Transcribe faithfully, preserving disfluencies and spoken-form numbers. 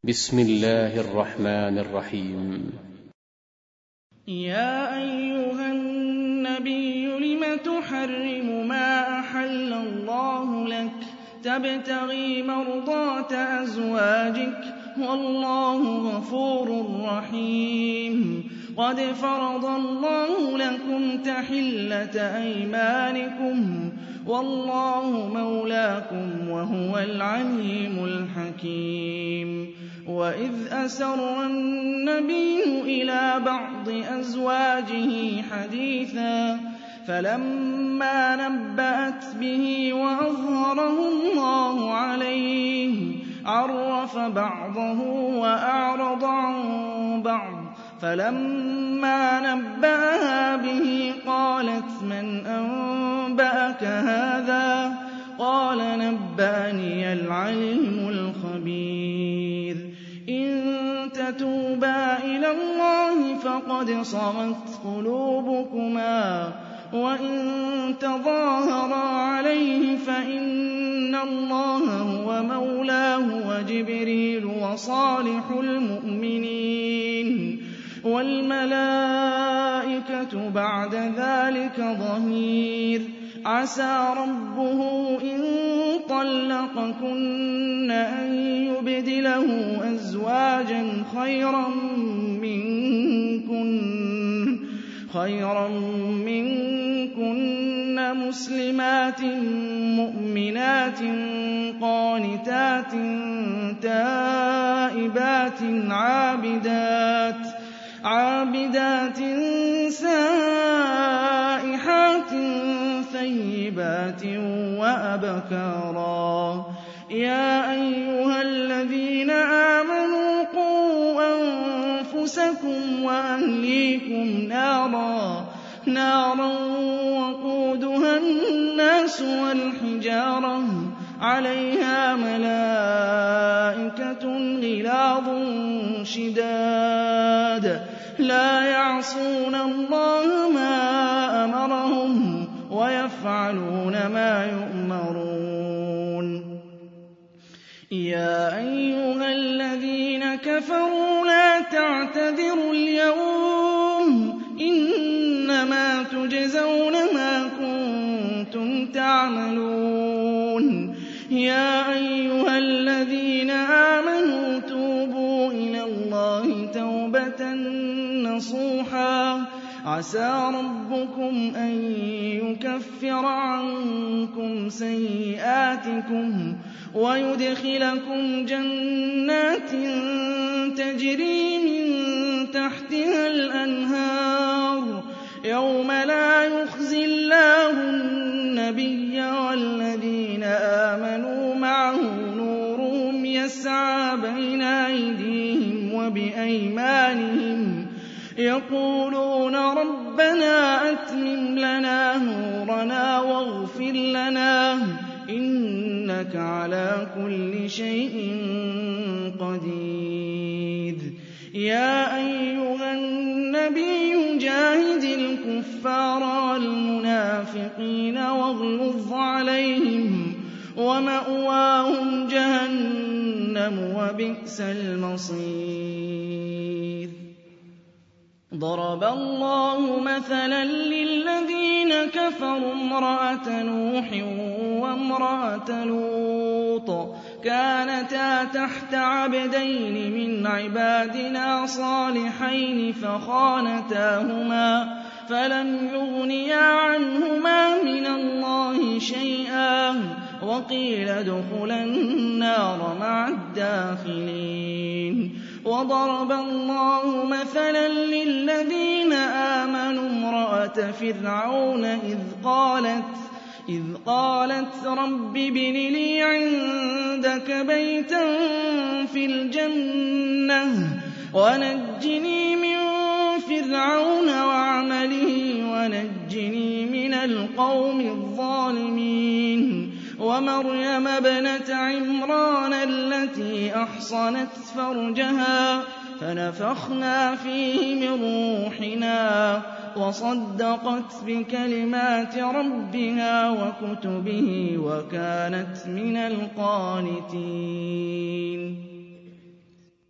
بسم الله الرحمن الرحيم. يا أيها النبي لم تحرم ما أحل الله لك تبتغي مرضات أزواجك والله غفور رحيم. قد فرض الله لكم تحلة أيمانكم والله مولاكم وهو العليم الحكيم. وإذ أسر النبي إلى بعض أزواجه حديثا فلما نبأت به وأظهره الله عليه عرف بعضه وأعرض عن بعض فلما نبأها به قالت من أنبأك هذا قال نبأني العليم الخبير. إن تتوبا إلى الله فقد صغت قلوبكما وإن تظاهرا عليه فإن الله هو مولاه وجبريل وصالح المؤمنين والملائكة بعد ذلك ظهير. عسى ربه إن طلقكن أن يبدله أزواجا خيرا منكن خيرا منكن مسلمات مؤمنات قانتات تائبات عابدات عابدات سائحات ثيبات وأبكارا. يا أيها الذين آمنوا قوا أنفسكم وأهليكم نارا نارا وقودها الناس والحجارة عليها ملائكة غلاظ شداد لا يعصون الله ما أمرهم ويفعلون ما يؤمرون. يا أيها الذين كفروا لا تعتذروا اليوم إنما تجزون ما كنتم تعملون. يا أيها الذين آمنوا توبوا إلى الله توبة نصوحا عسى ربكم أن يكفر عنكم سيئاتكم ويدخلكم جنات تجري من تحتها الأنهار يوم لا يخزي الله النبي والذين آمنوا معه نورهم يسعى بين أيديهم وبأيمانهم يقولون ربنا أتمم لنا نورنا واغفر لنا إنك على كل شيء قدير. يا أيها النبي جاهد الكفار والمنافقين واغلظ عليهم ومأواهم جهنم وبئس المصير. ضرب الله مثلا للذين كفروا امرأة نوح وامرأة لوط كانتا تحت عبدين من عبادنا صالحين فخانتاهما فلم يغنيا عنهما من الله شيئا وقيل ادخلا النار مع الداخلين. وضرب الله مثلا للذين آمنوا امرأة فرعون إذ قالت إذ قالت رب ابن لي عندك بيتا في الجنة ونجني من فرعون وعمله ونجني من القوم الظالمين. ومريم ابنة عمران التي أحصنت فرجها فنفخنا فيه من روحنا وصدقت بكلمات ربها وكتبه وكانت من القانتين.